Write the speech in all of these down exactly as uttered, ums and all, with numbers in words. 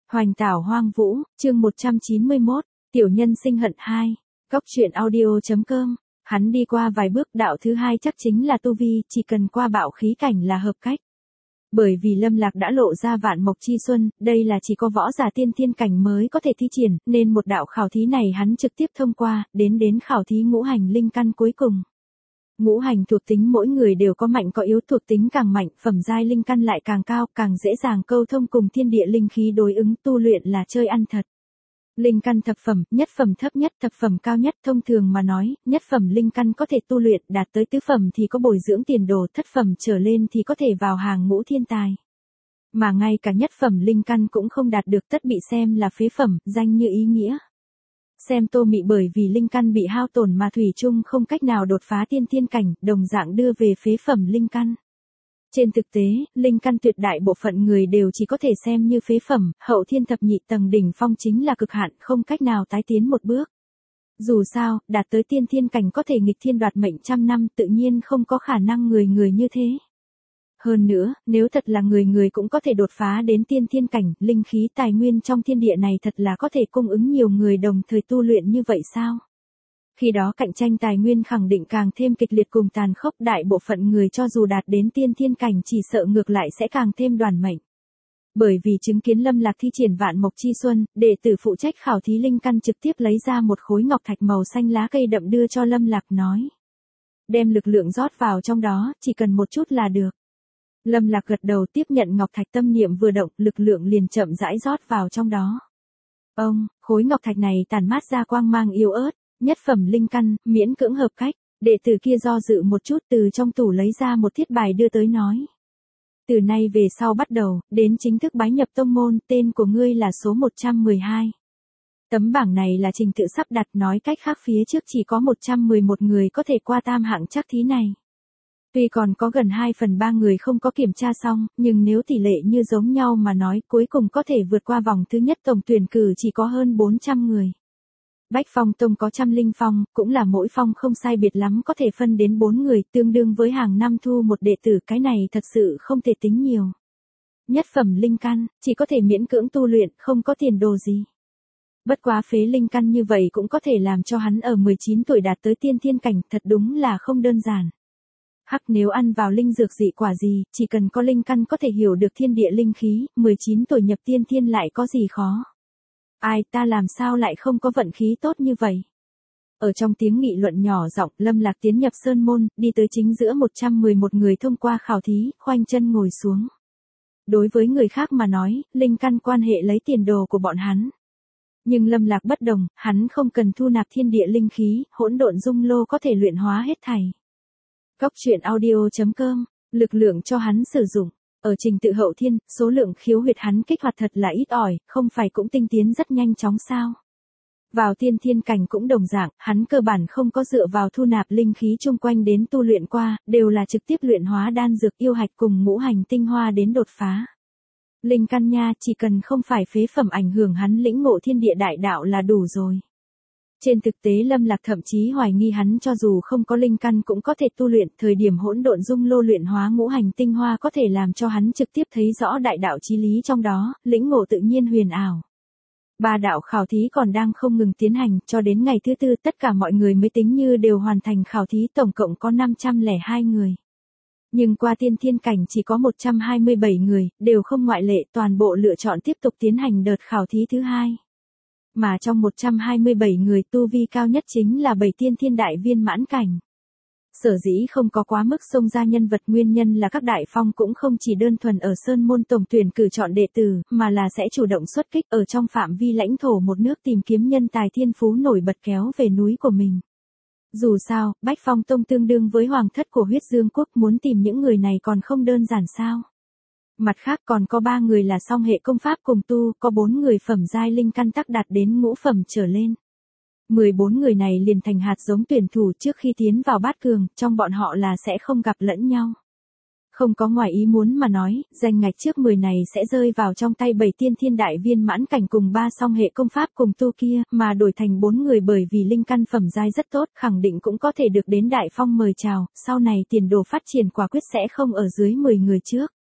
Hoành tảo hoang vũ, chương một trăm chín mươi mốt, tiểu nhân sinh hận hai, góc truyện audio.com, hắn đi qua vài bước đạo thứ hai chắc chính là tu vi, chỉ cần qua bạo khí cảnh là hợp cách. Bởi vì Lâm Lạc đã lộ ra vạn mộc chi xuân, đây là chỉ có võ giả tiên thiên cảnh mới có thể thi triển, nên một đạo khảo thí này hắn trực tiếp thông qua, đến đến khảo thí ngũ hành linh căn cuối cùng. Ngũ hành thuộc tính mỗi người đều có mạnh có yếu, thuộc tính càng mạnh, phẩm giai linh căn lại càng cao, càng dễ dàng câu thông cùng thiên địa linh khí đối ứng, tu luyện là chơi ăn thật. Linh căn thập phẩm, nhất phẩm thấp nhất, thập phẩm cao nhất, thông thường mà nói, nhất phẩm linh căn có thể tu luyện, đạt tới tứ phẩm thì có bồi dưỡng tiền đồ, thất phẩm trở lên thì có thể vào hàng ngũ thiên tài. Mà ngay cả nhất phẩm linh căn cũng không đạt được tất bị xem là phế phẩm, danh như ý nghĩa. Xem Tô Mị bởi vì linh căn bị hao tổn mà thủy chung không cách nào đột phá tiên thiên cảnh, đồng dạng đưa về phế phẩm linh căn. Trên thực tế, linh căn tuyệt đại bộ phận người đều chỉ có thể xem như phế phẩm, hậu thiên thập nhị tầng đỉnh phong chính là cực hạn, không cách nào tái tiến một bước. Dù sao, đạt tới tiên thiên cảnh có thể nghịch thiên đoạt mệnh trăm năm, tự nhiên không có khả năng người người như thế. Hơn nữa, nếu thật là người người cũng có thể đột phá đến tiên thiên cảnh, linh khí tài nguyên trong thiên địa này thật là có thể cung ứng nhiều người đồng thời tu luyện như vậy sao? Khi đó cạnh tranh tài nguyên khẳng định càng thêm kịch liệt cùng tàn khốc, đại bộ phận người cho dù đạt đến tiên thiên cảnh chỉ sợ ngược lại sẽ càng thêm đoàn mệnh. Bởi vì chứng kiến Lâm Lạc thi triển vạn mộc chi xuân, đệ tử phụ trách khảo thí linh căn trực tiếp lấy ra một khối ngọc thạch màu xanh lá cây đậm đưa cho Lâm Lạc nói. Đem lực lượng rót vào trong đó, chỉ cần một chút là được. Lâm Lạc gật đầu tiếp nhận ngọc thạch, tâm niệm vừa động, lực lượng liền chậm rãi rót vào trong đó. Ông, khối ngọc thạch này tản mát ra quang mang yếu ớt, nhất phẩm linh căn, miễn cưỡng hợp cách. Đệ tử kia do dự một chút từ trong tủ lấy ra một thiết bài đưa tới nói. Từ nay về sau bắt đầu, đến chính thức bái nhập tông môn, tên của ngươi là số một trăm mười hai. Tấm bảng này là trình tự sắp đặt, nói cách khác phía trước chỉ có một trăm mười một người có thể qua tam hạng trắc thí này. Tuy còn có gần hai phần ba người không có kiểm tra xong, nhưng nếu tỷ lệ như giống nhau mà nói, cuối cùng có thể vượt qua vòng thứ nhất tổng tuyển cử chỉ có hơn bốn trăm người. Bách Phong Tông có trăm linh phong, cũng là mỗi phong không sai biệt lắm có thể phân đến bốn người, tương đương với hàng năm thu một đệ tử, cái này thật sự không thể tính nhiều. Nhất phẩm linh căn, chỉ có thể miễn cưỡng tu luyện, không có tiền đồ gì. Bất quá phế linh căn như vậy cũng có thể làm cho hắn ở mười chín tuổi đạt tới tiên thiên cảnh, thật đúng là không đơn giản. Hắc, nếu ăn vào linh dược dị quả gì, chỉ cần có linh căn có thể hiểu được thiên địa linh khí, mười chín tuổi nhập tiên thiên lại có gì khó. Ai, ta làm sao lại không có vận khí tốt như vậy? Ở trong tiếng nghị luận nhỏ giọng, Lâm Lạc tiến nhập sơn môn, đi tới chính giữa một trăm mười một người thông qua khảo thí, khoanh chân ngồi xuống. Đối với người khác mà nói, linh căn quan hệ lấy tiền đồ của bọn hắn. Nhưng Lâm Lạc bất đồng, hắn không cần thu nạp thiên địa linh khí, hỗn độn dung lô có thể luyện hóa hết thảy. Góc truyện audio.com, lực lượng cho hắn sử dụng. Ở trình tự hậu thiên, số lượng khiếu huyệt hắn kích hoạt thật là ít ỏi, không phải cũng tinh tiến rất nhanh chóng sao. Vào tiên thiên cảnh cũng đồng dạng, hắn cơ bản không có dựa vào thu nạp linh khí chung quanh đến tu luyện qua, đều là trực tiếp luyện hóa đan dược yêu hạch cùng ngũ hành tinh hoa đến đột phá. Linh căn nha, chỉ cần không phải phế phẩm ảnh hưởng hắn lĩnh ngộ thiên địa đại đạo là đủ rồi. Trên thực tế Lâm Lạc thậm chí hoài nghi hắn cho dù không có linh căn cũng có thể tu luyện, thời điểm hỗn độn dung lô luyện hóa ngũ hành tinh hoa có thể làm cho hắn trực tiếp thấy rõ đại đạo chí lý trong đó, lĩnh ngộ tự nhiên huyền ảo. Ba đạo khảo thí còn đang không ngừng tiến hành, cho đến ngày thứ tư tất cả mọi người mới tính như đều hoàn thành khảo thí, tổng cộng có năm trăm lẻ hai người. Nhưng qua tiên thiên cảnh chỉ có một trăm hai mươi bảy người, đều không ngoại lệ, toàn bộ lựa chọn tiếp tục tiến hành đợt khảo thí thứ hai. Mà trong một trăm hai mươi bảy người tu vi cao nhất chính là bảy tiên thiên đại viên mãn cảnh. Sở dĩ không có quá mức xông ra nhân vật, nguyên nhân là các đại phong cũng không chỉ đơn thuần ở sơn môn tổng tuyển cử chọn đệ tử, mà là sẽ chủ động xuất kích ở trong phạm vi lãnh thổ một nước tìm kiếm nhân tài thiên phú nổi bật kéo về núi của mình. Dù sao, Bách Phong Tông tương đương với hoàng thất của huyết dương quốc, muốn tìm những người này còn không đơn giản sao. Mặt khác còn có ba người là song hệ công pháp cùng tu, có bốn người phẩm giai linh căn tắc đạt đến ngũ phẩm trở lên. mười bốn người này liền thành hạt giống tuyển thủ trước khi tiến vào bát cường, trong bọn họ là sẽ không gặp lẫn nhau. Không có ngoài ý muốn mà nói, danh ngạch trước mười này sẽ rơi vào trong tay bảy tiên thiên đại viên mãn cảnh cùng ba song hệ công pháp cùng tu kia, mà đổi thành bốn người bởi vì linh căn phẩm giai rất tốt, khẳng định cũng có thể được đến đại phong mời chào, sau này tiền đồ phát triển quả quyết sẽ không ở dưới mười người trước.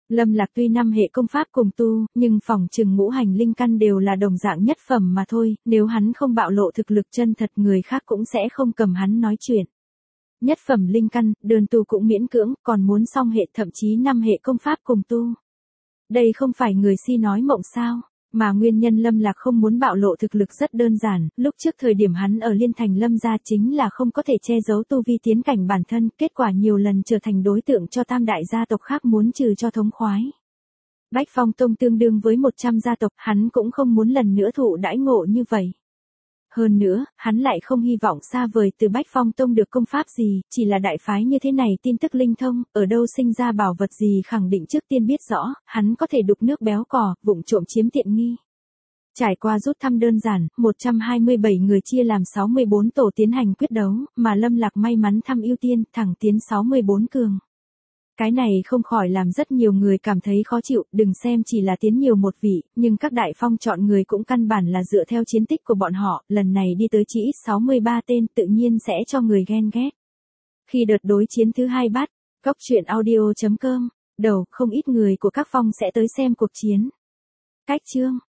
Lâm Lạc tuy năm hệ công pháp cùng tu, nhưng phỏng chừng ngũ hành linh căn đều là đồng dạng nhất phẩm mà thôi, nếu hắn không bạo lộ thực lực chân thật người khác cũng sẽ không cầm hắn nói chuyện. Nhất phẩm linh căn, đơn tu cũng miễn cưỡng, còn muốn song hệ thậm chí năm hệ công pháp cùng tu. Đây không phải người si nói mộng sao, mà nguyên nhân Lâm Lạc không muốn bạo lộ thực lực rất đơn giản, lúc trước thời điểm hắn ở Liên Thành Lâm gia chính là không có thể che giấu tu vi tiến cảnh bản thân, kết quả nhiều lần trở thành đối tượng cho tam đại gia tộc khác muốn trừ cho thống khoái. Bách Phong Tông tương đương với một trăm gia tộc, hắn cũng không muốn lần nữa thụ đãi ngộ như vậy. Hơn nữa, hắn lại không hy vọng xa vời từ Bách Phong Tông được công pháp gì, chỉ là đại phái như thế này tin tức linh thông, ở đâu sinh ra bảo vật gì khẳng định trước tiên biết rõ, hắn có thể đục nước béo cò, vụng trộm chiếm tiện nghi. Trải qua rút thăm đơn giản, một trăm hai mươi bảy người chia làm sáu mươi bốn tổ tiến hành quyết đấu, mà Lâm Lạc may mắn thăm ưu tiên, thẳng tiến sáu mươi bốn cường. Cái này không khỏi làm rất nhiều người cảm thấy khó chịu, đừng xem chỉ là tiến nhiều một vị, nhưng các đại phong chọn người cũng căn bản là dựa theo chiến tích của bọn họ, lần này đi tới chỉ ít sáu mươi ba tên tự nhiên sẽ cho người ghen ghét. Khi đợt đối chiến thứ hai bắt, Cóc Truyện Audio chấm com, đầu không ít người của các phong sẽ tới xem cuộc chiến. Cách chương